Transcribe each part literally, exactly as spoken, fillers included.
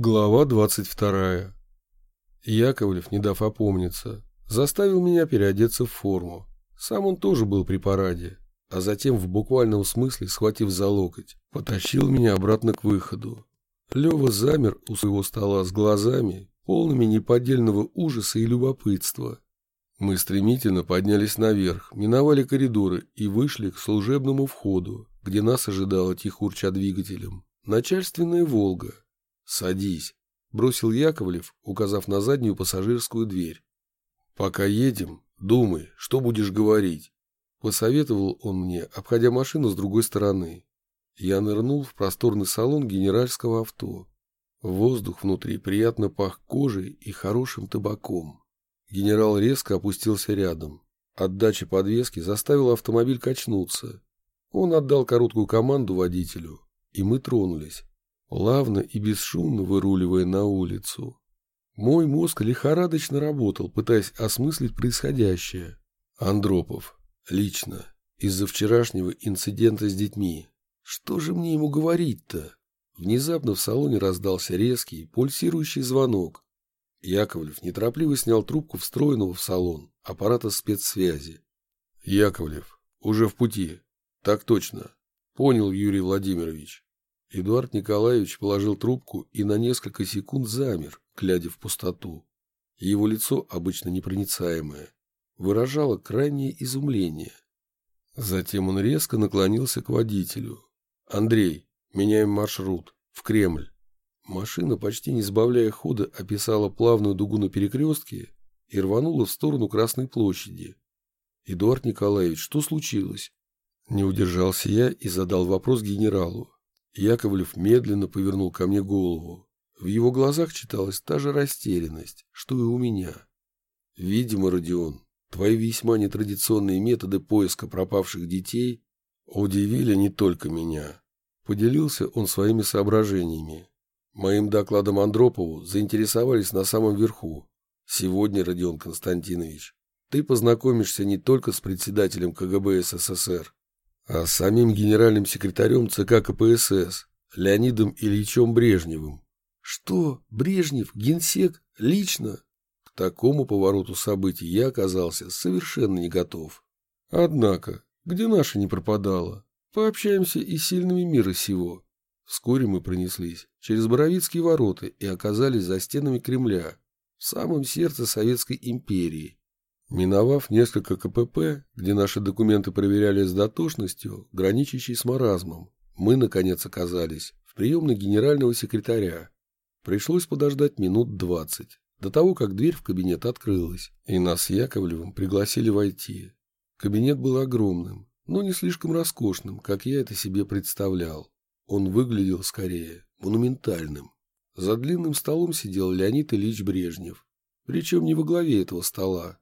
Глава двадцать вторая. Яковлев, не дав опомниться, заставил меня переодеться в форму. Сам он тоже был при параде, а затем в буквальном смысле, схватив за локоть, потащил меня обратно к выходу. Лёва замер у своего стола с глазами, полными неподдельного ужаса и любопытства. Мы стремительно поднялись наверх, миновали коридоры и вышли к служебному входу, где нас ожидала, тихо урча двигателем, начальственная «Волга». «Садись», — бросил Яковлев, указав на заднюю пассажирскую дверь. «Пока едем, думай, что будешь говорить», — посоветовал он мне, обходя машину с другой стороны. Я нырнул в просторный салон генеральского авто. Воздух внутри приятно пах кожей и хорошим табаком. Генерал резко опустился рядом. Отдача подвески заставила автомобиль качнуться. Он отдал короткую команду водителю, и мы тронулись, плавно и бесшумно выруливая на улицу. Мой мозг лихорадочно работал, пытаясь осмыслить происходящее. Андропов. Лично. Из-за вчерашнего инцидента с детьми. Что же мне ему говорить-то? Внезапно в салоне раздался резкий, пульсирующий звонок. Яковлев неторопливо снял трубку встроенного в салон аппарата спецсвязи. «Яковлев. Уже в пути. Так точно. Понял, Юрий Владимирович». Эдуард Николаевич положил трубку и на несколько секунд замер, глядя в пустоту. Его лицо, обычно непроницаемое, выражало крайнее изумление. Затем он резко наклонился к водителю. «Андрей, меняем маршрут. В Кремль». Машина, почти не сбавляя хода, описала плавную дугу на перекрестке и рванула в сторону Красной площади. «Эдуард Николаевич, что случилось?» Не удержался я и задал вопрос генералу. Яковлев медленно повернул ко мне голову. В его глазах читалась та же растерянность, что и у меня. «Видимо, Родион, твои весьма нетрадиционные методы поиска пропавших детей удивили не только меня». Поделился он своими соображениями. Моим докладом Андропову заинтересовались на самом верху. Сегодня, Родион Константинович, ты познакомишься не только с председателем ка гэ бэ эс эс эс эр, а с самим генеральным секретарем цэ ка ка пэ эс эс Леонидом Ильичем Брежневым. Что, Брежнев, генсек, лично? К такому повороту событий я оказался совершенно не готов. Однако, где наша не пропадала, пообщаемся и с сильными мира сего. Вскоре мы пронеслись через Боровицкие ворота и оказались за стенами Кремля, в самом сердце Советской империи. Миновав несколько ка пэ пэ, где наши документы проверяли с дотошностью, граничащей с маразмом, мы, наконец, оказались в приемной генерального секретаря. Пришлось подождать минут двадцать, до того, как дверь в кабинет открылась, и нас с Яковлевым пригласили войти. Кабинет был огромным, но не слишком роскошным, как я это себе представлял. Он выглядел, скорее, монументальным. За длинным столом сидел Леонид Ильич Брежнев, причем не во главе этого стола.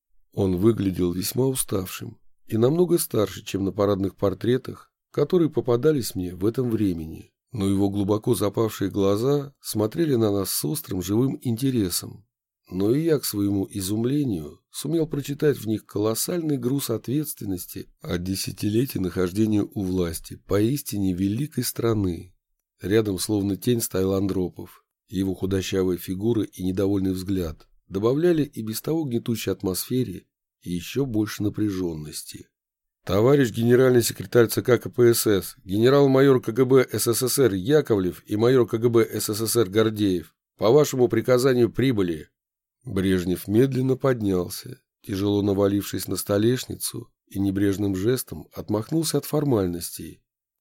Он выглядел весьма уставшим и намного старше, чем на парадных портретах, которые попадались мне в этом времени. Но его глубоко запавшие глаза смотрели на нас с острым живым интересом. Но и я, к своему изумлению, сумел прочитать в них колоссальный груз ответственности от десятилетий нахождения у власти поистине великой страны. Рядом словно тень стоял Андропов. Его худощавая фигура и недовольный взгляд добавляли и без того гнетущей атмосфере и еще больше напряженности. «Товарищ генеральный секретарь цэ ка ка пэ эс эс, генерал-майор ка гэ бэ эс эс эс эр Яковлев и майор ка гэ бэ эс эс эс эр Гордеев по вашему приказанию прибыли». Брежнев медленно поднялся, тяжело навалившись на столешницу, и небрежным жестом отмахнулся от формальностей.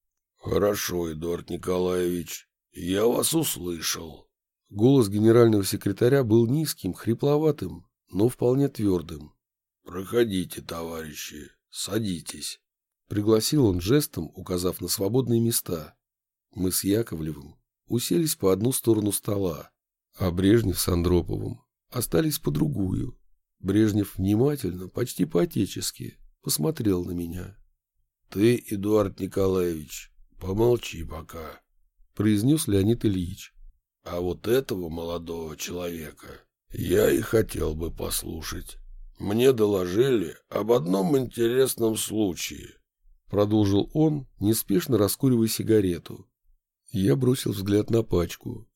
«Хорошо, Эдуард Николаевич, я вас услышал». Голос генерального секретаря был низким, хрипловатым, но вполне твердым. «Проходите, товарищи, садитесь», — пригласил он жестом, указав на свободные места. Мы с Яковлевым уселись по одну сторону стола, а Брежнев с Андроповым остались по другую. Брежнев внимательно, почти по-отечески, посмотрел на меня. «Ты, Эдуард Николаевич, помолчи пока», — произнес Леонид Ильич. «А вот этого молодого человека я и хотел бы послушать. Мне доложили об одном интересном случае», — продолжил он, неспешно раскуривая сигарету. Я бросил взгляд на пачку,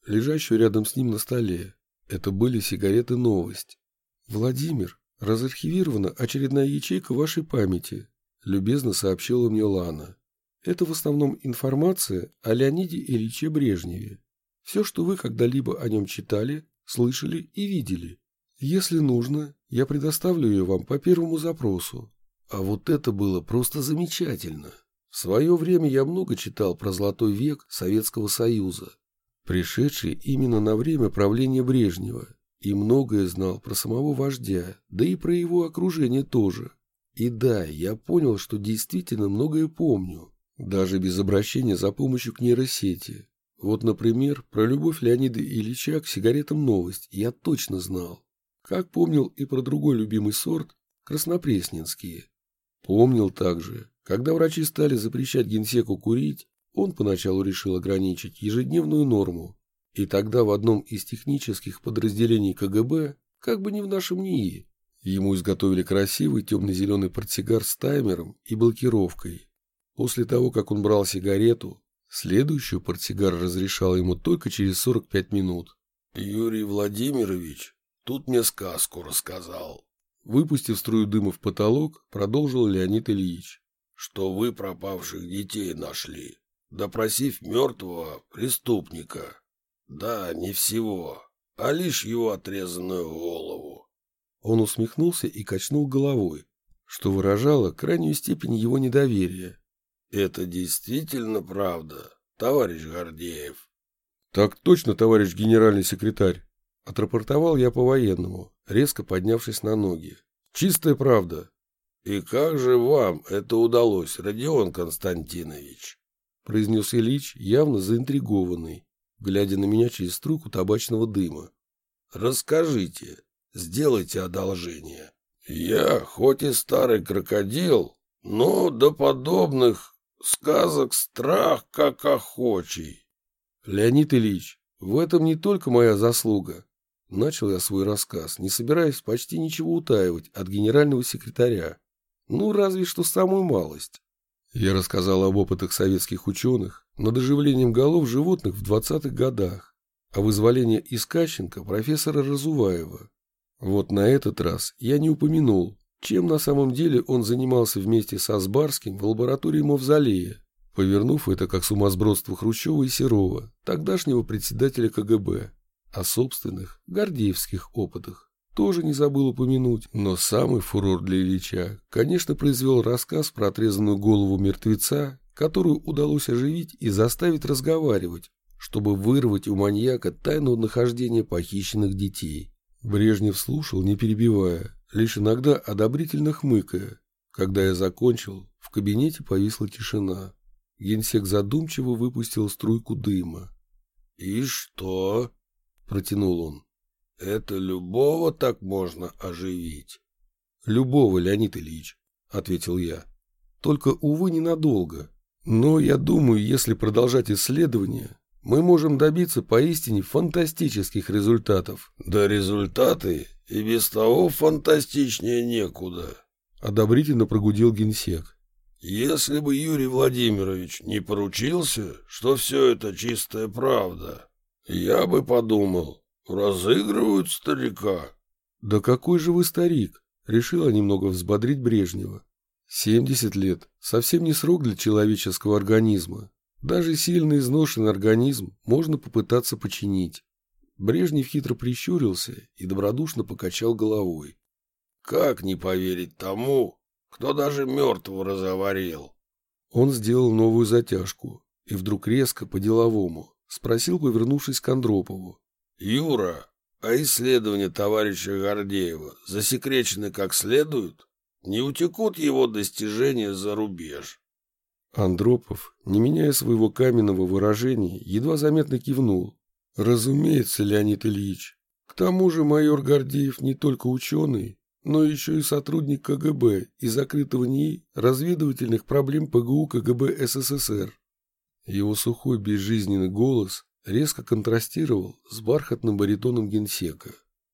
лежащую рядом с ним на столе. Это были сигареты «Новость». «Владимир, разархивирована очередная ячейка вашей памяти», – любезно сообщила мне Лана. «Это в основном информация о Леониде Ильиче Брежневе. Все, что вы когда-либо о нем читали, слышали и видели. Если нужно, я предоставлю ее вам по первому запросу». А вот это было просто замечательно. В свое время я много читал про золотой век Советского Союза, пришедший именно на время правления Брежнева, и многое знал про самого вождя, да и про его окружение тоже. И да, я понял, что действительно многое помню, даже без обращения за помощью к нейросети. Вот, например, про любовь Леонида Ильича к сигаретам «Новость» я точно знал. Как помнил и про другой любимый сорт – краснопресненские. Помнил также, когда врачи стали запрещать генсеку курить, он поначалу решил ограничить ежедневную норму. И тогда в одном из технических подразделений ка гэ бэ, как бы не в нашем НИИ, ему изготовили красивый темно-зеленый портсигар с таймером и блокировкой. После того, как он брал сигарету, следующую портсигар разрешал ему только через сорок пять минут. «Юрий Владимирович тут мне сказку рассказал». Выпустив струю дыма в потолок, продолжил Леонид Ильич. «Что вы пропавших детей нашли, допросив мертвого преступника. Да, не всего, а лишь его отрезанную голову». Он усмехнулся и качнул головой, что выражало крайнюю степень его недоверия. «Это действительно правда, товарищ Гордеев?» «Так точно, товарищ генеральный секретарь», — отрапортовал я по-военному, резко поднявшись на ноги. «Чистая правда». «И как же вам это удалось, Родион Константинович?» — произнес Ильич, явно заинтригованный, глядя на меня через струйку табачного дыма. «Расскажите, сделайте одолжение. Я, хоть и старый крокодил, но до подобных сказок страх как охочий». «Леонид Ильич, в этом не только моя заслуга». Начал я свой рассказ, не собираясь почти ничего утаивать от генерального секретаря. Ну, разве что самую малость. Я рассказал об опытах советских ученых над оживлением голов животных в двадцатых годах, о вызволении из Кащенко профессора Разуваева. Вот на этот раз я не упомянул, чем на самом деле он занимался вместе со Сбарским в лаборатории Мавзолея, повернув это как сумасбродство Хрущева и Серова, тогдашнего председателя ка гэ бэ. О собственных, гордеевских опытах тоже не забыл упомянуть, но самый фурор для Ильича, конечно, произвел рассказ про отрезанную голову мертвеца, которую удалось оживить и заставить разговаривать, чтобы вырвать у маньяка тайну нахождения похищенных детей. Брежнев слушал, не перебивая, лишь иногда одобрительно хмыкая. Когда я закончил, в кабинете повисла тишина. Генсек задумчиво выпустил струйку дыма. «И что?» — протянул он. «Это любого так можно оживить?» «Любого, Леонид Ильич», — ответил я. «Только, увы, ненадолго. Но я думаю, если продолжать исследования, мы можем добиться поистине фантастических результатов». «Да результаты и без того фантастичнее некуда», — одобрительно прогудел генсек. «Если бы Юрий Владимирович не поручился, что все это чистая правда, я бы подумал, разыгрывают старика». «Да какой же вы старик?» — решила немного взбодрить Брежнева. «семьдесят лет — совсем не срок для человеческого организма. Даже сильно изношенный организм можно попытаться починить». Брежнев хитро прищурился и добродушно покачал головой. «Как не поверить тому, кто даже мертвого разговорил?» Он сделал новую затяжку и вдруг резко, по-деловому, спросил, повернувшись к Андропову. «Юра, а исследования товарища Гордеева засекречены как следует? Не утекут его достижения за рубеж?» Андропов, не меняя своего каменного выражения, едва заметно кивнул. «Разумеется, Леонид Ильич. К тому же майор Гордеев не только ученый, но еще и сотрудник ка гэ бэ и закрытого НИИ разведывательных проблем пэ гэ у ка гэ бэ эс эс эс эр». Его сухой безжизненный голос резко контрастировал с бархатным баритоном генсека.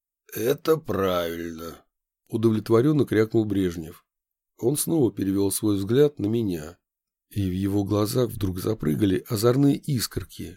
«Это правильно», — удовлетворенно крякнул Брежнев. Он снова перевел свой взгляд на меня, и в его глазах вдруг запрыгали озорные искорки.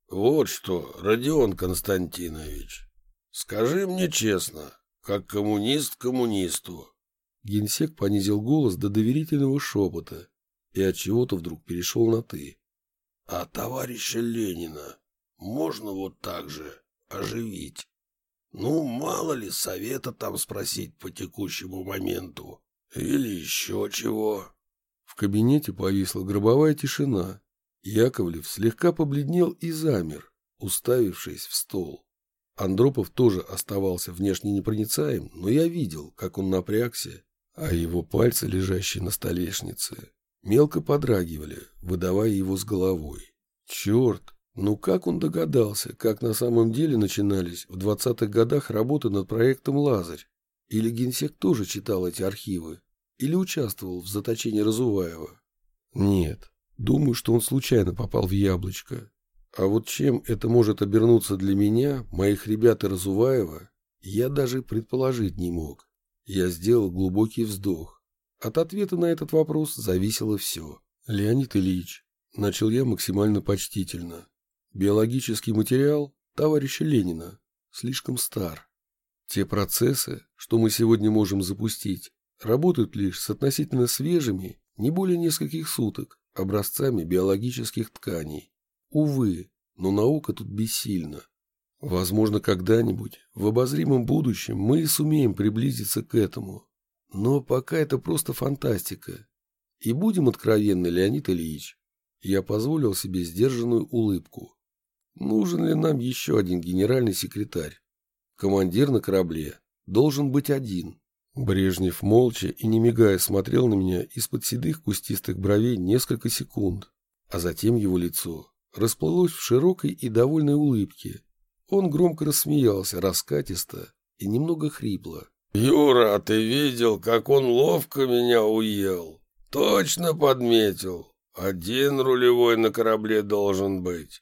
Вот что, Родион Константинович, скажи мне честно, как коммунист коммунисту». Генсек понизил голос до доверительного шепота и от чего-то вдруг перешел на «ты». «А товарища Ленина можно вот так же оживить? Ну, мало ли, совета там спросить по текущему моменту. Или еще чего?» В кабинете повисла гробовая тишина. Яковлев слегка побледнел и замер, уставившись в стол. Андропов тоже оставался внешне непроницаем, но я видел, как он напрягся, а его пальцы, лежащие на столешнице, мелко подрагивали, выдавая его с головой. Черт! Ну как он догадался, как на самом деле начинались в двадцатых годах работы над проектом «Лазарь»? Или генсек тоже читал эти архивы? Или участвовал в заточении Разуваева? Нет, думаю, что он случайно попал в яблочко. А вот чем это может обернуться для меня, моих ребят и Разуваева, я даже предположить не мог. Я сделал глубокий вздох. От ответа на этот вопрос зависело все. «Леонид Ильич», — начал я максимально почтительно, — «биологический материал товарища Ленина слишком стар. Те процессы, что мы сегодня можем запустить, работают лишь с относительно свежими, не более нескольких суток, образцами биологических тканей. Увы, но наука тут бессильна. Возможно, когда-нибудь, в обозримом будущем, мы и сумеем приблизиться к этому. Но пока это просто фантастика. И будем откровенны, Леонид Ильич, я позволил себе сдержанную улыбку. Нужен ли нам еще один генеральный секретарь? Командир на корабле должен быть один». Брежнев молча и не мигая смотрел на меня из-под седых кустистых бровей несколько секунд, а затем его лицо расплылось в широкой и довольной улыбке. Он громко рассмеялся, раскатисто и немного хрипло. «Юра, а ты видел, как он ловко меня уел? Точно подметил. Один рулевой на корабле должен быть.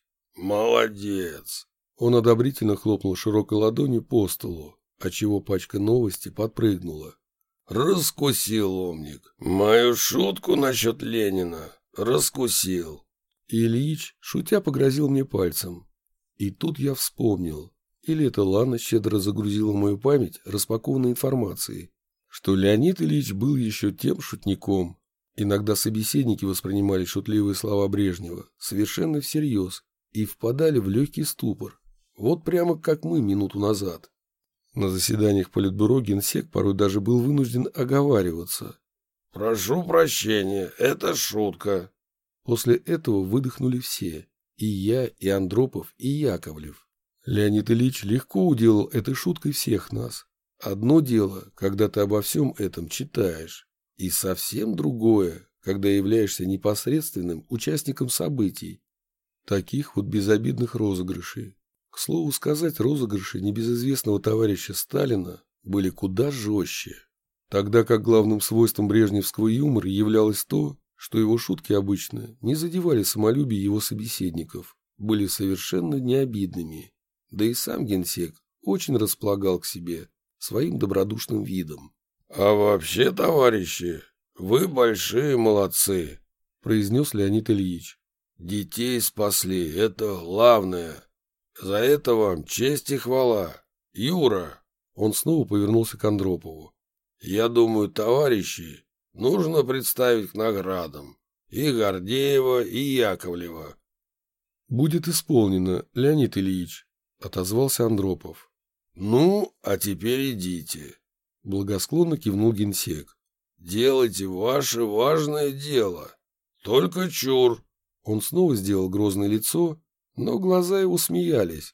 Молодец!» Он одобрительно хлопнул широкой ладонью по столу, отчего пачка «Новости» подпрыгнула. «Раскусил, умник. Мою шутку насчет Ленина раскусил». И Ильич, шутя, погрозил мне пальцем. И тут я вспомнил, или это Лана щедро загрузила мою память распакованной информацией, что Леонид Ильич был еще тем шутником. Иногда собеседники воспринимали шутливые слова Брежнева совершенно всерьез и впадали в легкий ступор. Вот прямо как мы минуту назад. На заседаниях Политбюро генсек порой даже был вынужден оговариваться. «Прошу прощения, это шутка». После этого выдохнули все. И я, и Андропов, и Яковлев. Леонид Ильич легко уделал этой шуткой всех нас. Одно дело, когда ты обо всем этом читаешь. И совсем другое, когда являешься непосредственным участником событий. Таких вот безобидных розыгрышей. К слову сказать, розыгрыши небезызвестного товарища Сталина были куда жестче. Тогда как главным свойством брежневского юмора являлось то, что его шутки обычно не задевали самолюбие его собеседников, были совершенно необидными. Да и сам генсек очень располагал к себе своим добродушным видом. «А вообще, товарищи, вы большие молодцы», — произнес Леонид Ильич. «Детей спасли, это главное. За это вам честь и хвала. Юра», — он снова повернулся к Андропову, — «я думаю, товарищи, нужно представить к наградам и Гордеева, и Яковлева». «Будет исполнено, Леонид Ильич», — отозвался Андропов. «Ну, а теперь идите», — благосклонно кивнул генсек. «Делайте ваше важное дело. Только чур». Он снова сделал грозное лицо, но глаза его смеялись.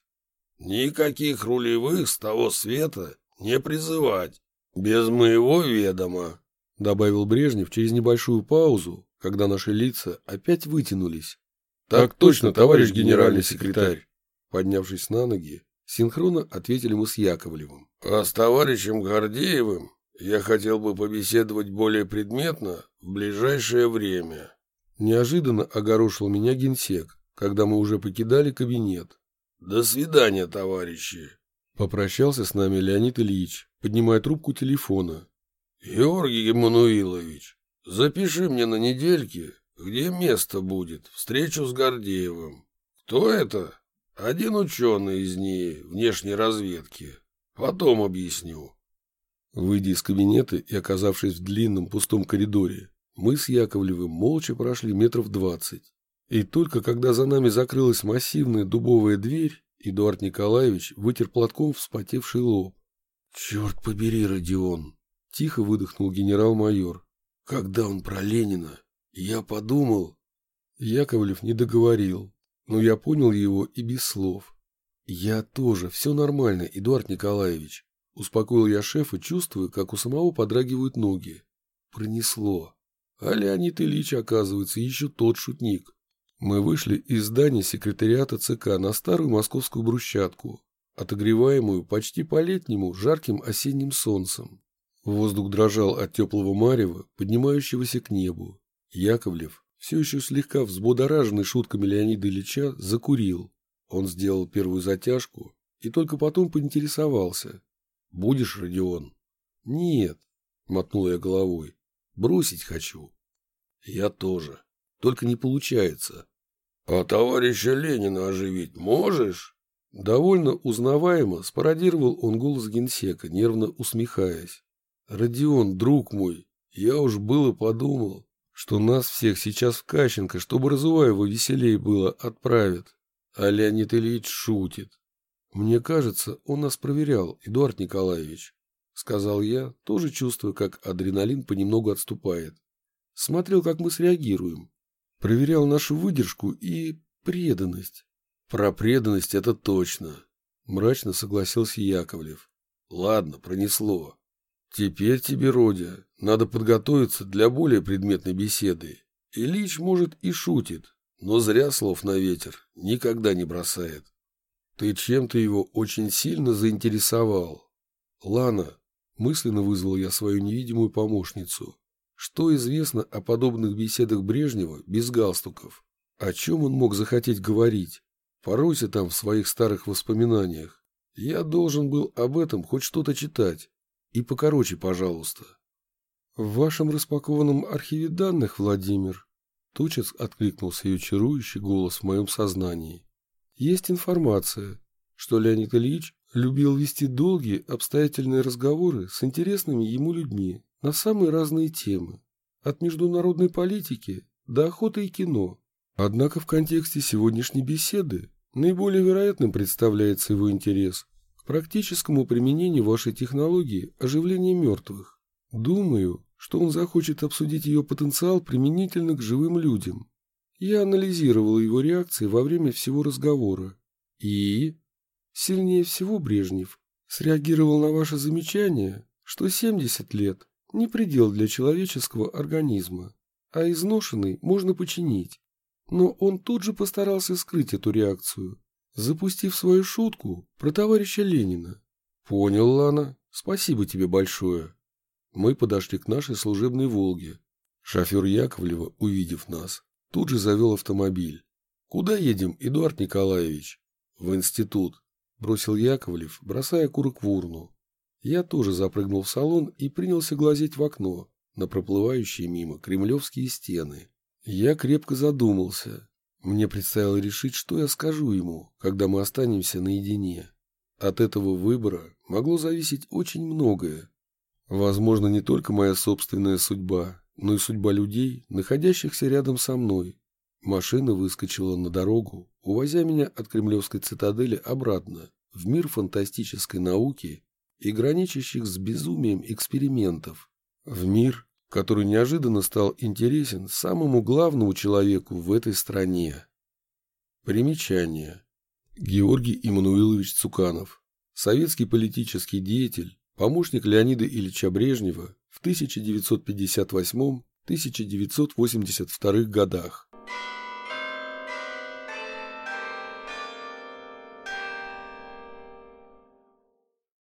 «Никаких рулевых с того света не призывать. Без моего ведома», — добавил Брежнев через небольшую паузу, когда наши лица опять вытянулись. «Так точно, товарищ генеральный секретарь!» Поднявшись на ноги, синхронно ответили мы с Яковлевым. «А с товарищем Гордеевым я хотел бы побеседовать более предметно в ближайшее время». Неожиданно огорошил меня генсек, когда мы уже покидали кабинет. «До свидания, товарищи!» Попрощался с нами Леонид Ильич, поднимая трубку телефона. «Георгий Еммануилович, запиши мне на недельке, где место будет, встречу с Гордеевым. Кто это?» Один ученый из НИИ внешней разведки. Потом объясню». Выйдя из кабинета и оказавшись в длинном пустом коридоре, мы с Яковлевым молча прошли метров двадцать. И только когда за нами закрылась массивная дубовая дверь, Эдуард Николаевич вытер платком вспотевший лоб. «Черт побери, Родион!» – тихо выдохнул генерал-майор. «Когда он про Ленина, я подумал...» Яковлев не договорил, но я понял его и без слов. «Я тоже, все нормально, Эдуард Николаевич», – успокоил я шефа, чувствуя, как у самого подрагивают ноги. Пронесло. А Леонид Ильич, оказывается, еще тот шутник. Мы вышли из здания секретариата ЦК на старую московскую брусчатку, отогреваемую почти по-летнему жарким осенним солнцем. Воздух дрожал от теплого марева, поднимающегося к небу. Яковлев, все еще слегка взбудораженный шутками Леонида Ильича, закурил. Он сделал первую затяжку и только потом поинтересовался. «Будешь, Родион?» «Нет», — мотнул я головой. «Бросить хочу». «Я тоже. Только не получается». «А товарища Ленина оживить можешь?» Довольно узнаваемо спародировал он голос генсека, нервно усмехаясь. «Родион, друг мой, я уж было подумал, что нас всех сейчас в Кащенко, чтобы Разуваева веселее было, отправят. А Леонид Ильич шутит. Мне кажется, он нас проверял, Эдуард Николаевич», — сказал я, тоже чувствуя, как адреналин понемногу отступает. Смотрел, как мы среагируем. Проверял нашу выдержку и преданность. «Про преданность это точно», — мрачно согласился Яковлев. «Ладно, пронесло. Теперь тебе, Родя, надо подготовиться для более предметной беседы. Ильич, может, и шутит, но зря слов на ветер никогда не бросает. Ты чем-то его очень сильно заинтересовал. Лана», — мысленно вызвал я свою невидимую помощницу, — «что известно о подобных беседах Брежнева без галстуков? О чем он мог захотеть говорить? Поройся там в своих старых воспоминаниях. Я должен был об этом хоть что-то читать. И покороче, пожалуйста». «В вашем распакованном архиве данных, Владимир», — тотчас откликнулся ее чарующий голос в моем сознании, — «есть информация, что Леонид Ильич любил вести долгие обстоятельные разговоры с интересными ему людьми на самые разные темы, от международной политики до охоты и кино. Однако в контексте сегодняшней беседы наиболее вероятным представляется его интерес к практическому применению вашей технологии оживления мертвых. Думаю, что он захочет обсудить ее потенциал применительно к живым людям. Я анализировал его реакции во время всего разговора. И сильнее всего Брежнев среагировал на ваше замечание, что семьдесят лет не предел для человеческого организма, а изношенный можно починить. Но он тут же постарался скрыть эту реакцию, запустив свою шутку про товарища Ленина. «Понял, Лана. Спасибо тебе большое». Мы подошли к нашей служебной «Волге». Шофер Яковлева, увидев нас, тут же завел автомобиль. «Куда едем, Эдуард Николаевич?» «В институт», — бросил Яковлев, бросая окурок в урну. Я тоже запрыгнул в салон и принялся глазеть в окно на проплывающие мимо кремлевские стены. Я крепко задумался. Мне предстояло решить, что я скажу ему, когда мы останемся наедине. От этого выбора могло зависеть очень многое. Возможно, не только моя собственная судьба, но и судьба людей, находящихся рядом со мной. Машина выскочила на дорогу, увозя меня от кремлевской цитадели обратно, в мир фантастической науки и граничащих с безумием экспериментов. В мир, который неожиданно стал интересен самому главному человеку в этой стране. Примечание. Георгий Иммануилович Цуканов. Советский политический деятель, помощник Леонида Ильича Брежнева в тысяча девятьсот пятьдесят восьмом — тысяча девятьсот восемьдесят втором годах.